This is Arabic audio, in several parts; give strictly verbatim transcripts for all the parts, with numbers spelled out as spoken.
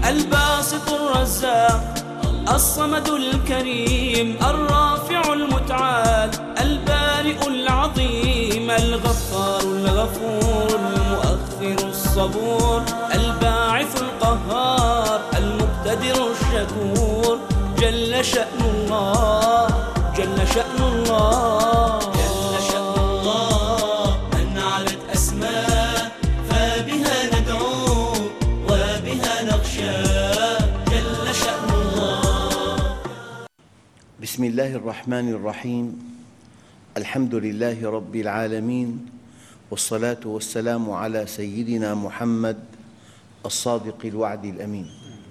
الباسط الرزاق الصمد الكريم الرافع المتعال البارئ العظيم الغفار الغفور المؤخر الصبور الباعث القهار المقتدر الشكور جل شأن الله جل شأن الله جل شأن الله من علت أسماء فبها ندعو وبها نخشى جل شأن الله. بسم الله الرحمن الرحيم. الحمد لله رب العالمين، والصلاة والسلام على سيدنا محمد الصادق الوعد الأمين.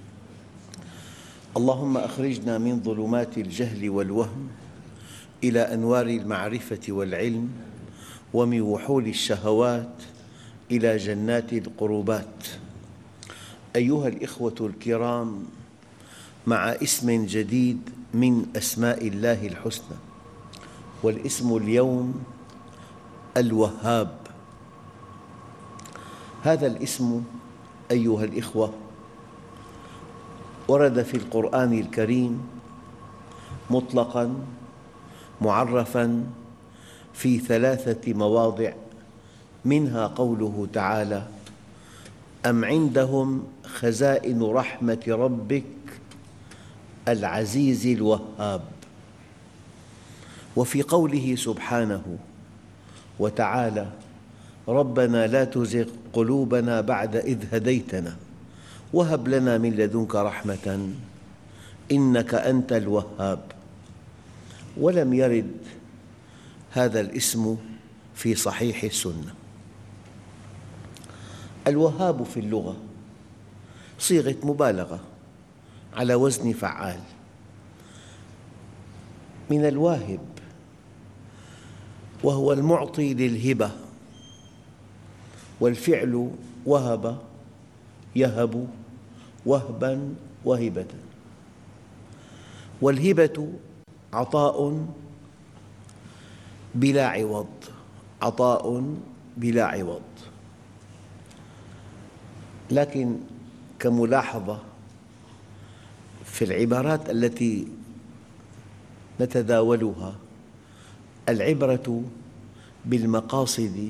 اللهم أخرجنا من ظلمات الجهل والوهم إلى أنوار المعرفة والعلم، ومن وحول الشهوات إلى جنات القربات. أيها الإخوة الكرام، مع اسم جديد من أسماء الله الحسنى، والاسم اليوم الوهاب. هذا الاسم أيها الإخوة ورد في القرآن الكريم مطلقاً معرفاً في ثلاثة مواضع، منها قوله تعالى: أم عندهم خزائن رحمة ربك العزيز الوهاب. وفي قوله سبحانه وتعالى: ربنا لا تزغ قلوبنا بعد إذ هديتنا وهب لنا من لدنك رحمة إنك أنت الوهاب. ولم يرد هذا الاسم في صحيح السنة. الوهاب في اللغة صيغة مبالغة على وزن فعال، من الواهب، وهو المعطي للهبة، والفعل وهب يهب وهباً وهبة. والهبة عطاء بلا عوض، عطاء بلا عوض. لكن كملاحظة في العبارات التي نتداولها، العبرة بالمقاصد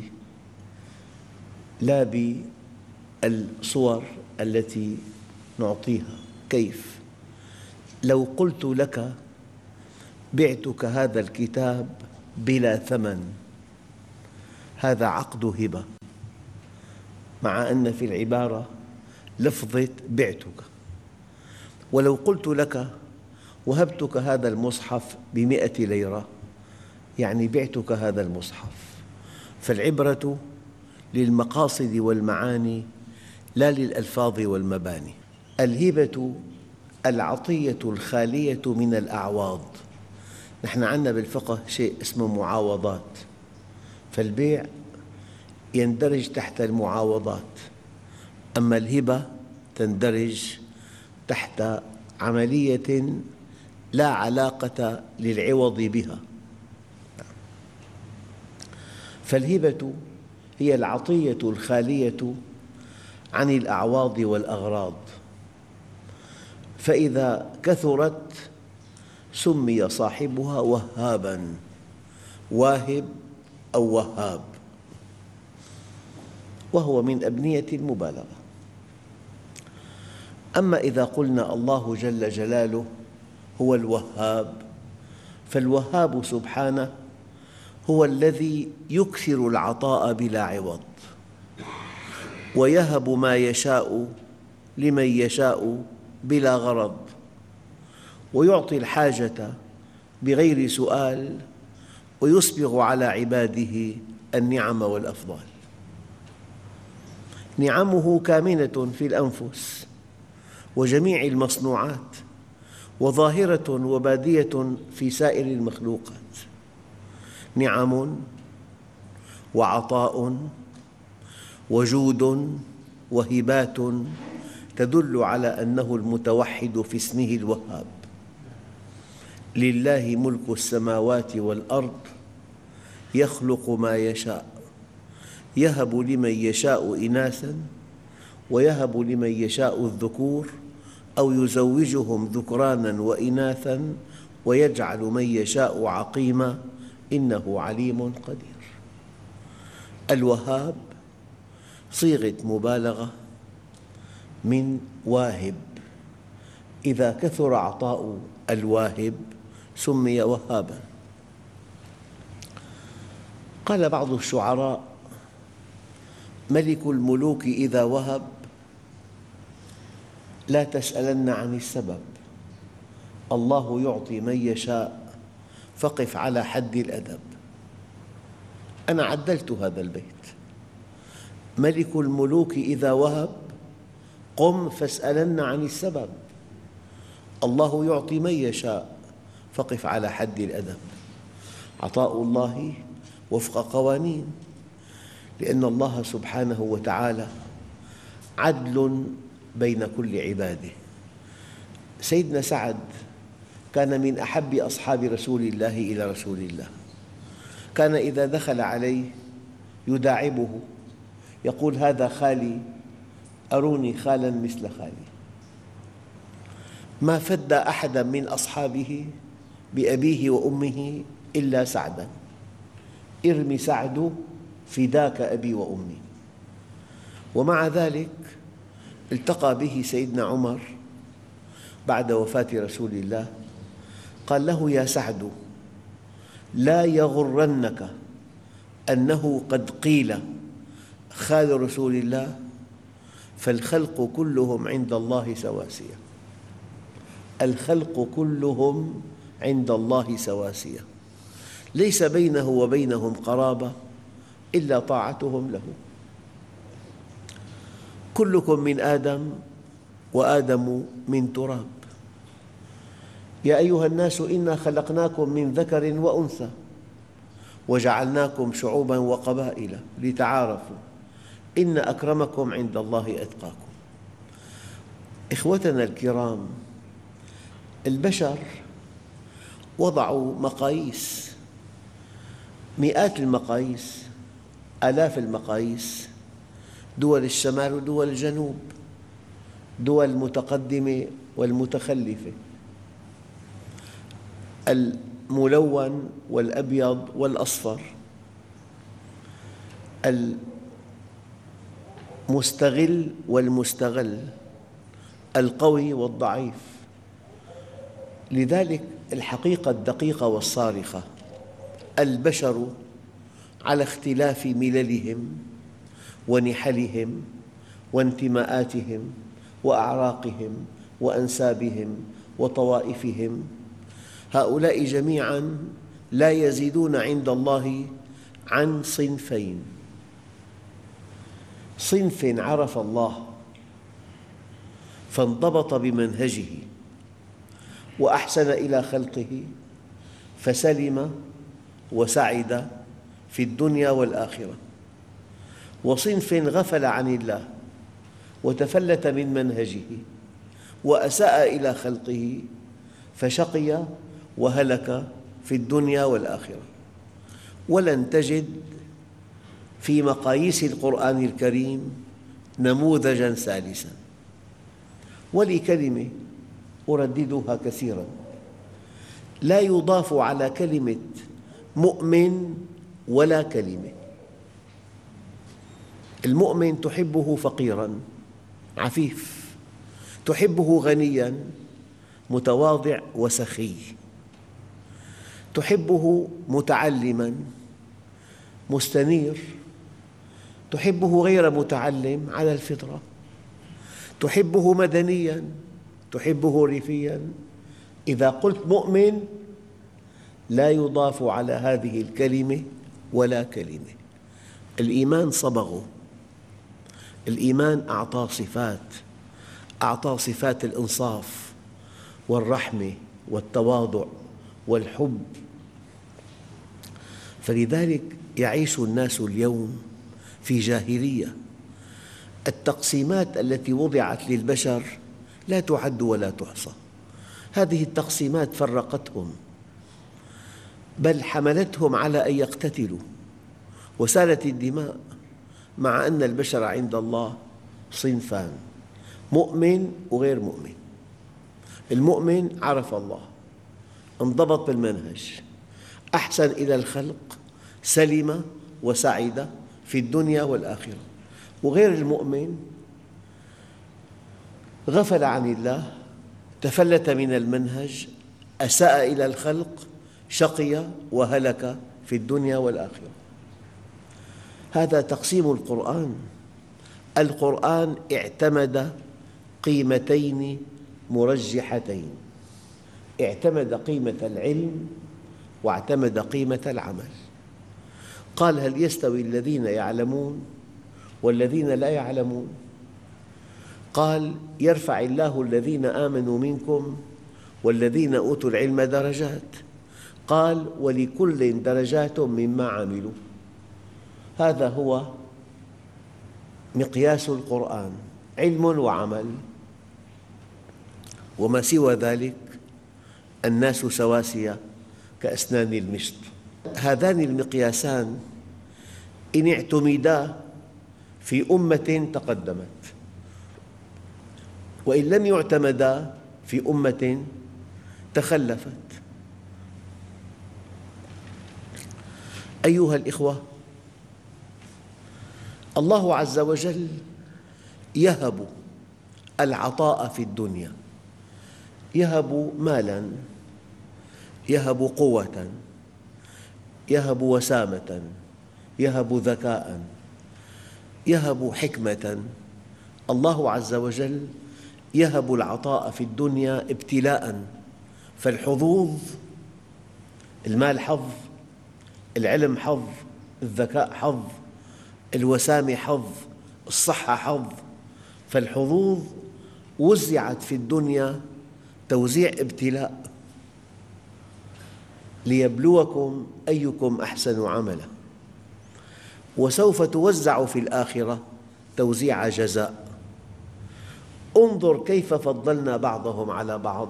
لا بالصور التي نعطيها. كيف؟ لو قلت لك بعتك هذا الكتاب بلا ثمن، هذا عقد هبة، مع أن في العبارة لفظة بعتك. ولو قلت لك وهبتك هذا المصحف بمئة ليرة، يعني بعتك هذا المصحف. فالعبرة للمقاصد والمعاني لا للألفاظ والمباني. الهبة العطية الخالية من الأعواض. نحن عندنا بالفقه شيء اسمه معاوضات، فالبيع يندرج تحت المعاوضات، أما الهبة تندرج تحت عملية لا علاقة للعوض بها. فالهبة هي العطية الخالية عن الأعواض والأغراض، فإذا كثرت سمي صاحبها وهاباً، واهب أو وهاب، وهو من أبنية المبالغة. أما إذا قلنا الله جل جلاله هو الوهاب، فالوهاب سبحانه هو الذي يكثر العطاء بلا عوض، ويهب ما يشاء لمن يشاء بلا غرض، ويعطي الحاجة بغير سؤال، ويسبغ على عباده النعم والأفضال. نعمه كامنة في الأنفس وجميع المصنوعات، وظاهرة وبادية في سائر المخلوقات. نعم وعطاء وجود وهبات تدل على أنه المتوحد في اسمه الوهاب. لله ملك السماوات والأرض يخلق ما يشاء، يهب لمن يشاء إناثاً ويهب لمن يشاء الذكور أو يزوجهم ذكرانا وإناثا ويجعل من يشاء عقيما إنه عليم قدير. الوهاب صيغة مبالغة من واهب، إذا كثر عطاء الواهب سمي وهابا. قال بعض الشعراء: ملك الملوك إذا وهب لا تسألن عن السبب، الله يعطي من يشاء فقف على حد الأدب. أنا عدلت هذا البيت: ملك الملوك إذا وهب قم فاسألن عن السبب، الله يعطي من يشاء فقف على حد الأدب. عطاء الله وفق قوانين، لأن الله سبحانه وتعالى عدل بين كل عباده. سيدنا سعد كان من أحب أصحاب رسول الله إلى رسول الله، كان إذا دخل عليه يداعبه يقول: هذا خالي، أروني خالا مثل خالي. ما فد أحدا من أصحابه بأبيه وأمه إلا سعدا: ارم سعد فداك أبي وأمي. ومع ذلك التقى به سيدنا عمر بعد وفاة رسول الله، قال له: يا سعد، لا يغرنك أنه قد قيل خال رسول الله، فالخلق كلهم عند الله سواسية. الخلق كلهم عند الله سواسية، ليس بينه وبينهم قرابة إلا طاعتهم له. كلكم من آدم وآدم من تراب. يا أيها الناس إنا خلقناكم من ذكر وأنثى وجعلناكم شعوباً وقبائل لتعارفوا إن أكرمكم عند الله أتقاكم. إخوتنا الكرام، البشر وضعوا مقاييس، مئات المقاييس، آلاف المقاييس، دول الشمال ودول الجنوب، دول المتقدمة والمتخلفة، الملون والأبيض والأصفر، المستغل والمستغل، القوي والضعيف. لذلك الحقيقة الدقيقة والصارخة: البشر على اختلاف مللهم ونحلهم وانتماءاتهم وأعراقهم وأنسابهم وطوائفهم، هؤلاء جميعاً لا يزيدون عند الله عن صنفين: صنف عرف الله فانضبط بمنهجه وأحسن إلى خلقه فسلم وسعد في الدنيا والآخرة، وصنف غفل عن الله وتفلت من منهجه وأساء إلى خلقه فشقي وهلك في الدنيا والآخرة. ولن تجد في مقاييس القرآن الكريم نموذجاً ثالثاً. ولي كلمة أرددها كثيراً: لا يضاف على كلمة مؤمن ولا كلمة. المؤمن تحبه فقيراً عفيف، تحبه غنياً متواضع وسخي، تحبه متعلماً مستنير، تحبه غير متعلم على الفطرة، تحبه مدنياً، تحبه ريفياً. إذا قلت مؤمن لا يضاف على هذه الكلمة ولا كلمة. الإيمان صبغه، الإيمان أعطى صفات، أعطى صفات الإنصاف والرحمة والتواضع والحب. فلذلك يعيش الناس اليوم في جاهلية. التقسيمات التي وضعت للبشر لا تعد ولا تحصى. هذه التقسيمات فرقتهم، بل حملتهم على أن يقتتلوا وسالت الدماء، مع أن البشر عند الله صنفان: مؤمن وغير مؤمن. المؤمن عرف الله، انضبط بالمنهج، أحسن إلى الخلق، سلم وسعد في الدنيا والآخرة. وغير المؤمن غفل عن الله، تفلت من المنهج، أساء إلى الخلق، شقي وهلك في الدنيا والآخرة. هذا تقسيم القرآن. القرآن اعتمد قيمتين مرجحتين، اعتمد قيمة العلم واعتمد قيمة العمل. قال: هل يستوي الذين يعلمون والذين لا يعلمون؟ قال: يرفع الله الذين آمنوا منكم والذين أوتوا العلم درجات. قال: ولكل درجات مما عملوا. هذا هو مقياس القرآن، علم وعمل، وما سوى ذلك الناس سواسية كأسنان المشط. هذان المقياسان إن اعتمدا في أمة تقدمت، وإن لم يعتمدا في أمة تخلفت. أيها الإخوة، الله عز وجل يهب العطاء في الدنيا، يهب مالاً، يهب قوة، يهب وسامة، يهب ذكاء، يهب حكمة. الله عز وجل يهب العطاء في الدنيا ابتلاءً، فالحظوظ، المال حظ، العلم حظ، الذكاء حظ، الوسامة حظ، الصحة حظ. فالحظوظ وزعت في الدنيا توزيع ابتلاء، ليبلوكم أيكم أحسن عملا، وسوف توزع في الآخرة توزيع جزاء. انظر كيف فضلنا بعضهم على بعض،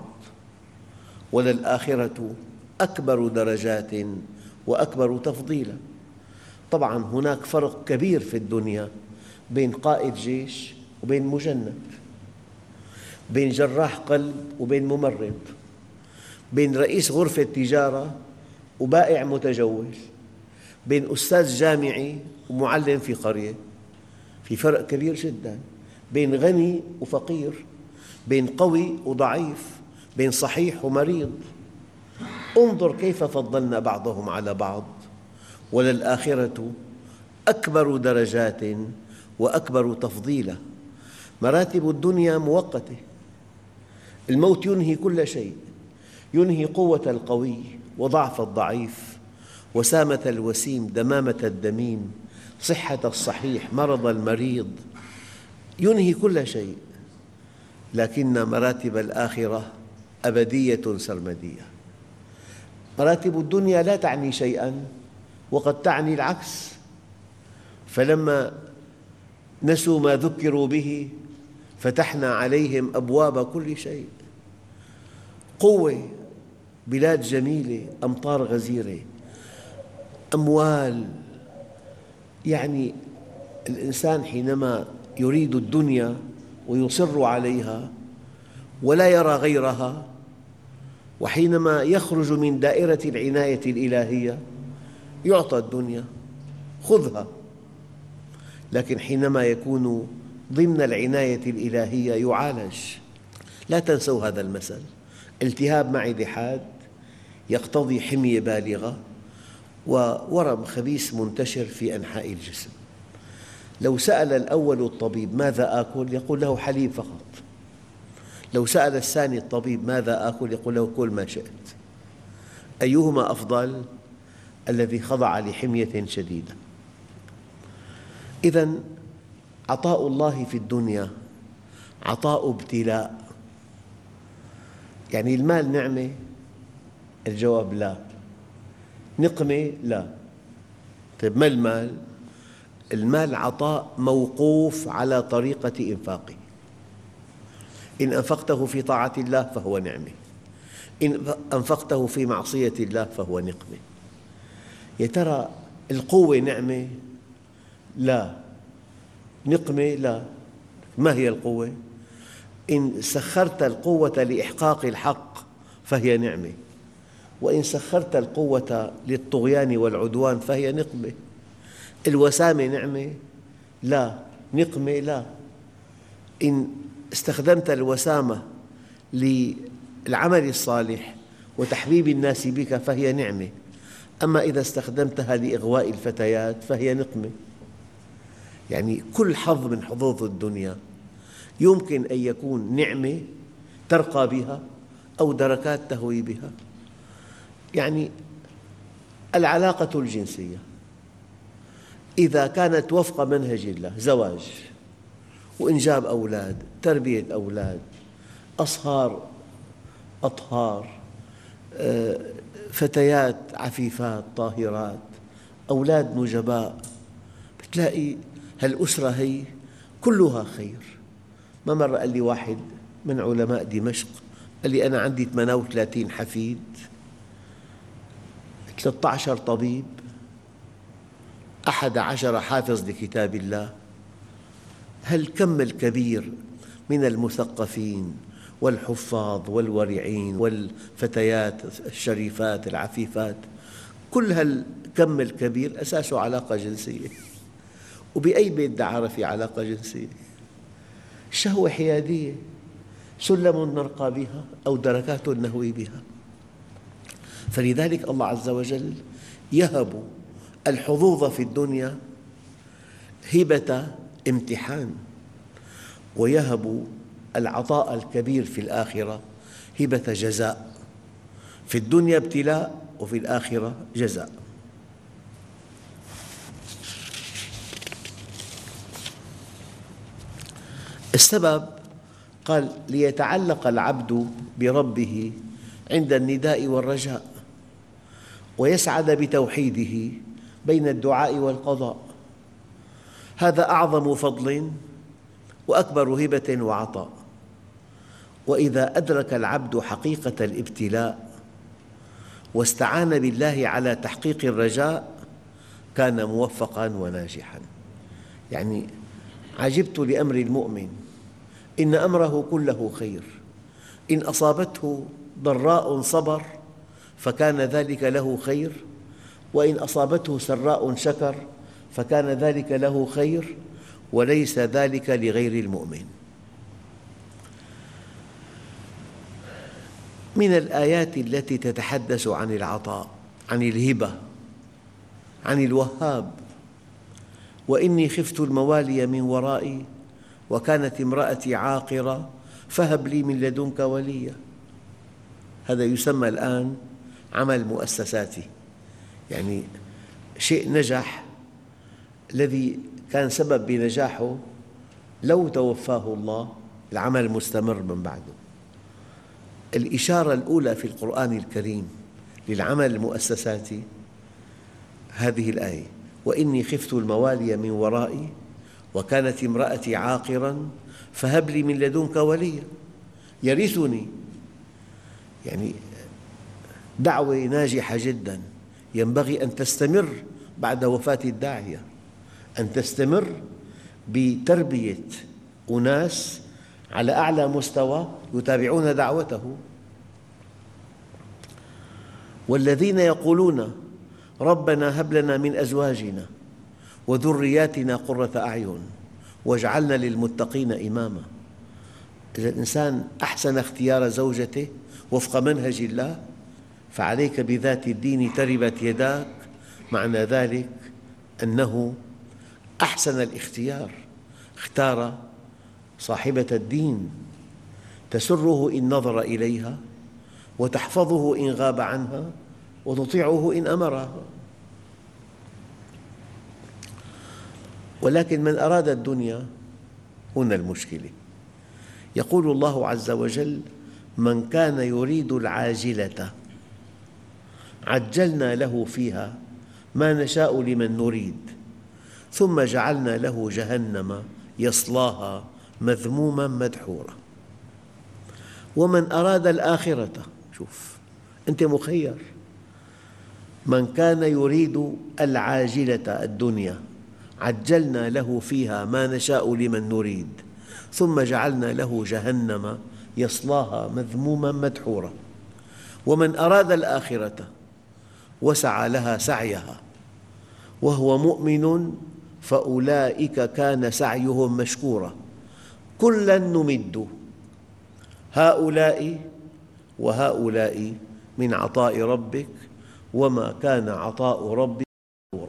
وللآخرة أكبر درجات وأكبر تفضيلا. طبعاً هناك فرق كبير في الدنيا بين قائد جيش وبين مجند، بين جراح قلب وبين ممرض، بين رئيس غرفة تجارة وبائع متجول، بين أستاذ جامعي ومعلم في قرية. في فرق كبير جداً بين غني وفقير، بين قوي وضعيف، بين صحيح ومريض. انظر كيف فضلنا بعضهم على بعض، وللآخرة أكبر درجات وأكبر تفضيلا. مراتب الدنيا مؤقتة، الموت ينهي كل شيء، ينهي قوة القوي وضعف الضعيف، وسامة الوسيم، دمامة الدميم، صحة الصحيح، مرض المريض، ينهي كل شيء. لكن مراتب الآخرة أبدية سرمدية. مراتب الدنيا لا تعني شيئاً وقد تعني العكس. فلما نسوا ما ذكروا به فتحنا عليهم أبواب كل شيء. قوة، بلاد جميلة، أمطار غزيرة، أموال. يعني الإنسان حينما يريد الدنيا ويصر عليها ولا يرى غيرها، وحينما يخرج من دائرة العناية الإلهية يعطى الدنيا، خذها. لكن حينما يكون ضمن العناية الإلهية يعالج. لا تنسوا هذا المثل: التهاب معدة حاد يقتضي حمية بالغة وورم خبيث منتشر في أنحاء الجسم. لو سأل الأول الطبيب ماذا آكل؟ يقول له حليب فقط. لو سأل الثاني الطبيب ماذا آكل؟ يقول له كل ما شئت. أيهما أفضل؟ الذي خضع لحمية شديدة. إذن عطاء الله في الدنيا عطاء ابتلاء. يعني المال نعمة؟ الجواب لا. نقمة؟ لا. طيب ما المال؟ المال عطاء موقوف على طريقة إنفاقه. إن أنفقته في طاعة الله فهو نعمة، إن أنفقته في معصية الله فهو نقمة. يا ترى القوة نعمة؟ لا. نقمة؟ لا. ما هي القوة؟ إن سخرت القوة لإحقاق الحق فهي نعمة، وإن سخرت القوة للطغيان والعدوان فهي نقمة. الوسامة نعمة؟ لا. نقمة؟ لا. إن استخدمت الوسامة للعمل الصالح وتحبيب الناس بك فهي نعمة، أما إذا استخدمتها لإغواء الفتيات فهي نقمة. يعني كل حظ من حظوظ الدنيا يمكن أن يكون نعمة ترقى بها أو دركات تهوي بها. يعني العلاقة الجنسية إذا كانت وفق منهج الله، زواج وإنجاب أولاد، تربية أولاد، أصهار أطهار، فتيات عفيفات طاهرات، أولاد نجباء، بتلاقي هالأسرة هي كلها خير. ما مرة قال لي واحد من علماء دمشق، قال لي أنا عندي ثمانية وثلاثين حفيد، ثلاثة عشر طبيب، أحد عشر حافظ لكتاب الله. هالكم الكبير من المثقفين والحفاظ والورعين والفتيات الشريفات العفيفات، كل هالكم الكبير أساسه علاقة جنسية. وبأي بيت دعارة في علاقة جنسية؟ الشهوة حيادية، سلم نرقى بها أو دركات نهوي بها. فلذلك الله عز وجل يهب الحظوظ في الدنيا هبة امتحان، ويهب العطاء الكبير في الآخرة هبة جزاء. في الدنيا ابتلاء وفي الآخرة جزاء. السبب قال ليتعلق العبد بربه عند النداء والرجاء، ويسعد بتوحيده بين الدعاء والقضاء. هذا أعظم فضل وأكبر هبة وعطاء. وإذا أدرك العبد حقيقة الابتلاء واستعان بالله على تحقيق الرجاء كان موفقاً وناجحاً. يعني عجبت لأمر المؤمن، إن أمره كله خير، إن أصابته ضراء صبر فكان ذلك له خير، وإن أصابته سراء شكر فكان ذلك له خير، وليس ذلك لغير المؤمن. من الآيات التي تتحدث عن العطاء، عن الهبة، عن الوهاب: وإني خفت الموالي من ورائي وكانت امرأتي عاقرة فهب لي من لدنك وليا. هذا يسمى الآن عمل مؤسساتي، يعني شيء نجح، الذي كان سبب بنجاحه لو توفاه الله العمل مستمر من بعده. الإشارة الأولى في القرآن الكريم للعمل المؤسساتي هذه الآية: وإني خفت الموالي من ورائي وكانت امرأتي عاقراً فهب لي من لدنك وليا يرثني. يعني دعوة ناجحة جداً، ينبغي أن تستمر بعد وفاة الداعية، أن تستمر بتربية أناس على أعلى مستوى يتابعون دعوته. والذين يقولون ربنا هب لنا من أزواجنا وذرياتنا قرة أعين واجعلنا للمتقين إماما. إذا الإنسان أحسن اختيار زوجته وفق منهج الله فعليك بذات الدين تربت يداك، معنى ذلك أنه أحسن الاختيار، اختار صاحبة الدين تسره إن نظر إليها وتحفظه إن غاب عنها وتطيعه إن أمرها. ولكن من أراد الدنيا هنا المشكلة. يقول الله عز وجل: من كان يريد العاجلة عجلنا له فيها ما نشاء لمن نريد ثم جعلنا له جهنم يصلاها مذموما مدحورا. ومن أراد الآخرة، شوف أنت مخير، من كان يريد العاجلة الدنيا عجلنا له فيها ما نشاء لمن نريد ثم جعلنا له جهنم يصلاها مذموما مدحورا ومن أراد الآخرة وسعى لها سعيها وهو مؤمن فأولئك كان سعيهم مشكورا كلا نمد هؤلاء وهؤلاء من عطاء ربك وما كان عطاء ربك محظورا.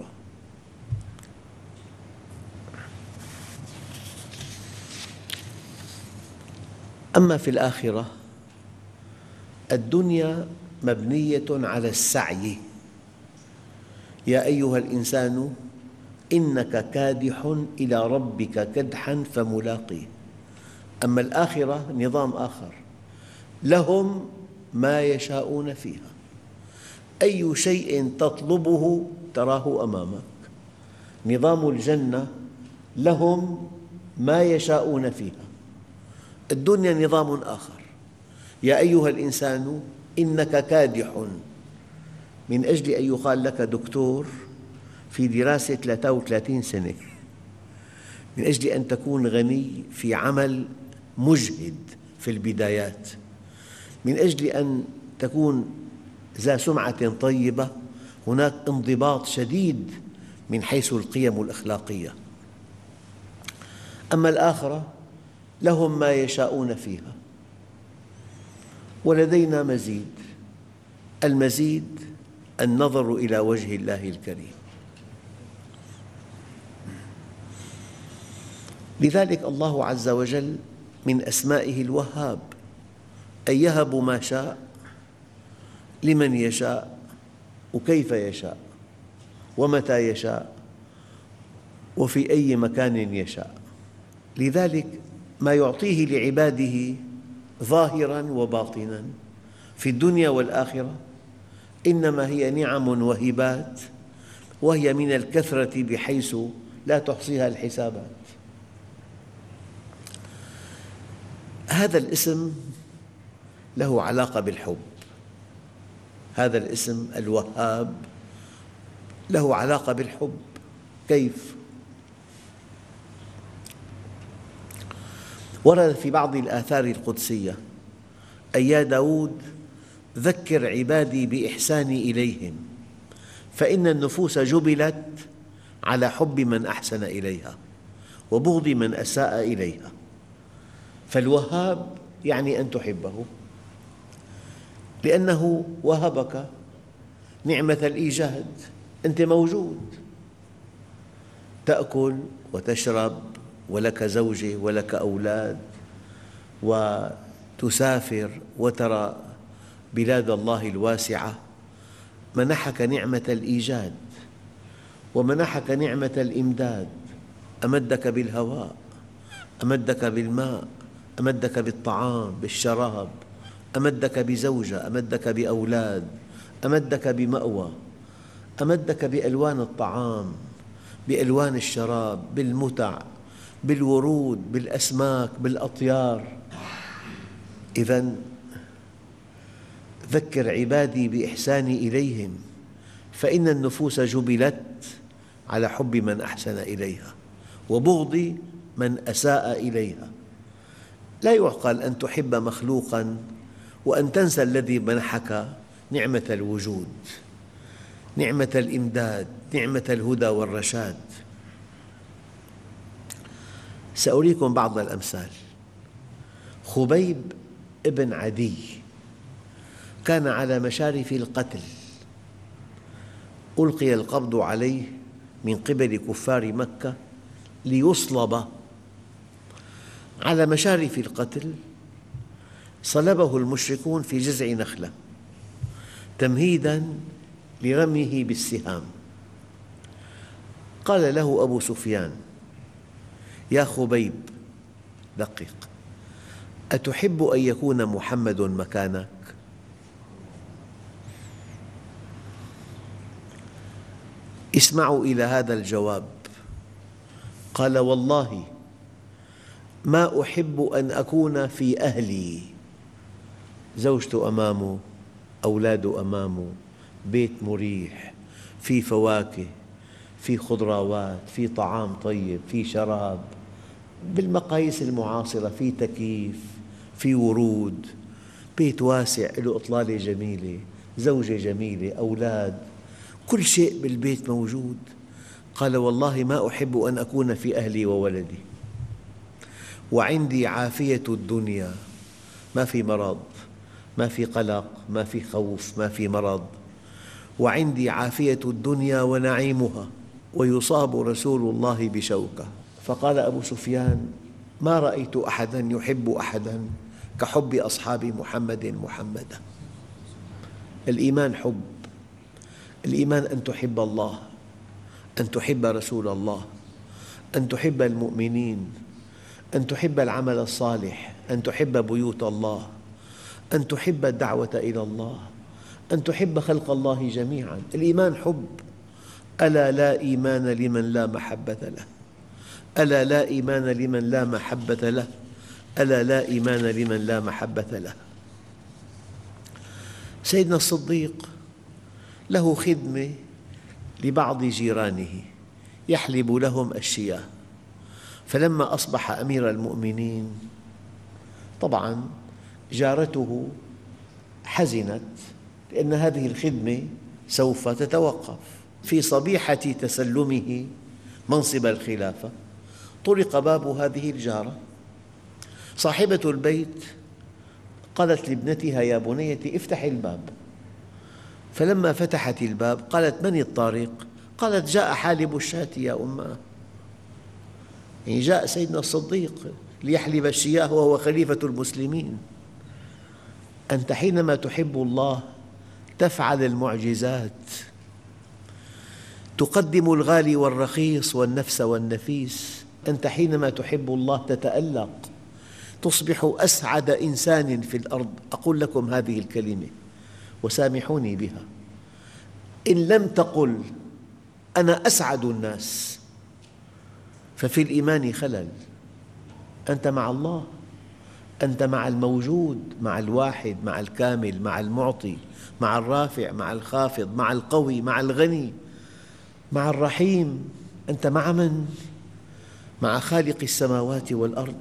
أما في الآخرة الدنيا مبنية على السعي يا أيها الإنسان إنك كادح إلى ربك كدحا فملاقيه. أما الآخرة نظام آخر لهم ما يشاءون فيها أي شيء تطلبه تراه أمامك. نظام الجنة لهم ما يشاءون فيها. الدنيا نظام آخر يا أيها الإنسان إنك كادح من أجل أن يقال لك دكتور في دراسة ثلاثة وثلاثين سنة، من أجل أن تكون غني في عمل مجهد في البدايات، من أجل أن تكون ذا سمعة طيبة هناك انضباط شديد من حيث القيم الأخلاقية. أما الآخرة لهم ما يشاءون فيها ولدينا مزيد. المزيد النظر إلى وجه الله الكريم. لذلك الله عز وجل من أسمائه الوهاب أي يهب ما شاء لمن يشاء وكيف يشاء ومتى يشاء وفي أي مكان يشاء. لذلك ما يعطيه لعباده ظاهراً وباطناً في الدنيا والآخرة إنما هي نعم وهبات، وهي من الكثرة بحيث لا تحصيها الحسابات. هذا الاسم له علاقة بالحب. هذا الاسم الوهاب له علاقة بالحب. كيف؟ ورد في بعض الآثار القدسية أي يا داود ذكر عبادي بإحساني إليهم فإن النفوس جبلت على حب من أحسن إليها وبغض من أساء إليها. فالوهاب يعني أن تحبه لأنه وهبك نعمة الإيجاد. أنت موجود تأكل وتشرب ولك زوجة ولك أولاد وتسافر وترى بلاد الله الواسعة. منحك نعمة الإيجاد ومنحك نعمة الإمداد. أمدك بالهواء، أمدك بالماء، أمدك بالطعام بالشراب، أمدك بزوجة، أمدك بأولاد، أمدك بمأوى، أمدك بألوان الطعام، بألوان الشراب، بالمتع، بالورود، بالأسماك، بالأطيار. إذن ذكر عبادي بإحساني إليهم فإن النفوس جبلت على حب من أحسن إليها وبغض من أساء إليها. لا يعقل أن تحب مخلوقاً وأن تنسى الذي منحك نعمة الوجود، نعمة الإمداد، نعمة الهدى والرشاد. سأريكم بعض الأمثال. خبيب ابن عدي كان على مشارف القتل، ألقي القبض عليه من قبل كفار مكة ليصلب. على مشارف القتل صلبه المشركون في جذع نخلة تمهيداً لرميه بالسهام. قال له أبو سفيان: يا خبيب دقق، أتحب أن يكون محمد مكانك؟ اسمعوا إلى هذا الجواب. قال: والله ما أحب أن أكون في أهلي، زوجته أمامه، أولاده أمامه، بيت مريح، في فواكه، في خضروات، في طعام طيب، في شراب، بالمقاييس المعاصرة في تكييف، في ورود، بيت واسع له إطلالة جميلة، زوجة جميلة، أولاد، كل شيء بالبيت موجود. قال والله ما أحب أن أكون في أهلي وولدي، وعندي عافية الدنيا، ما في مرض، ما في قلق، ما في خوف، ما في مرض، وعندي عافية الدنيا ونعيمها، ويصاب رسول الله بشوكة. فقال أبو سفيان ما رأيت أحدا يحب أحدا كحب أصحاب محمد محمدا. الإيمان حب، الإيمان أن تحب الله، أن تحب رسول الله، أن تحب المؤمنين، أن تحب العمل الصالح، أن تحب بيوت الله، أن تحب الدعوة إلى الله، أن تحب خلق الله جميعا. الإيمان حب. ألا لا إيمان لمن لا محبة له، ألا لا إيمان لمن لا محبة له، ألا لا إيمان لمن لا محبة له. سيدنا الصديق له خدمة لبعض جيرانه يحلب لهم الشياه، فلما أصبح أمير المؤمنين طبعاً جارته حزنت لأن هذه الخدمة سوف تتوقف. في صبيحة تسلمه منصب الخلافة طرق باب هذه الجارة، صاحبة البيت قالت لابنتها يا بنيتي افتحي الباب، فلما فتحت الباب قالت من الطارق؟ قالت جاء حالب الشاة يا أماه، يعني جاء سيدنا الصديق ليحلب الشياه وهو خليفة المسلمين. أنت حينما تحب الله تفعل المعجزات، تقدم الغالي والرخيص والنفس والنفيس. أنت حينما تحب الله تتألق، تصبح أسعد إنسان في الأرض. أقول لكم هذه الكلمة وسامحوني بها، إن لم تقل أنا أسعد الناس ففي الإيمان خلل. أنت مع الله، أنت مع الموجود، مع الواحد، مع الكامل، مع المعطي، مع الرافع، مع الخافض، مع القوي، مع الغني، مع الرحيم. أنت مع من؟ مع خالق السماوات والأرض.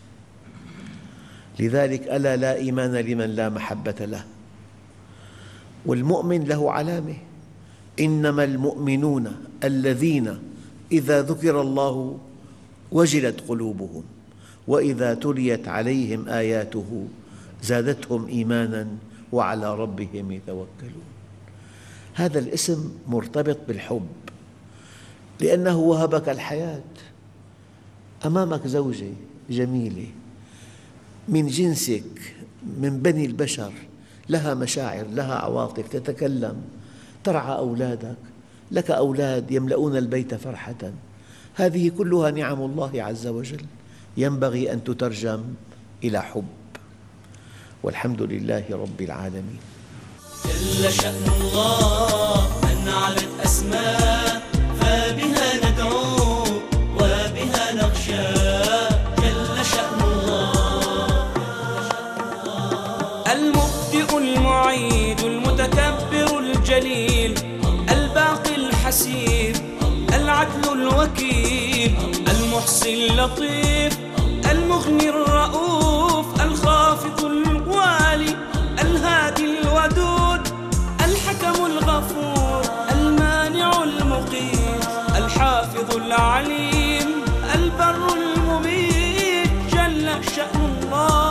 لذلك ألا لا إيمان لمن لا محبة له. والمؤمن له علامة، إنما المؤمنون الذين إذا ذكر الله وجلت قلوبهم وإذا تليت عليهم آياته زادتهم إيمانا وعلى ربهم يتوكلون. هذا الاسم مرتبط بالحب لأنه وهبك الحياة. أمامك زوجة جميلة من جنسك، من بني البشر، لها مشاعر، لها عواطف، تتكلم، ترعى أولادك، لك أولاد يملؤون البيت فرحة. هذه كلها نعم الله عز وجل، ينبغي أن تترجم إلى حب. والحمد لله رب العالمين. جل شأن الله من علت أسماء، فبها ندعو وبها نخشى. جل شأن الله المبدئ المعيد المتكبر الجليل الباقي الحسيب العدل الوكيل المحصي اللطيف المغني الرؤوف الخافض الوالي الهادي الودود الحكم الغفور المانع المقيت الحافظ العليم البر المميت. جل شأن الله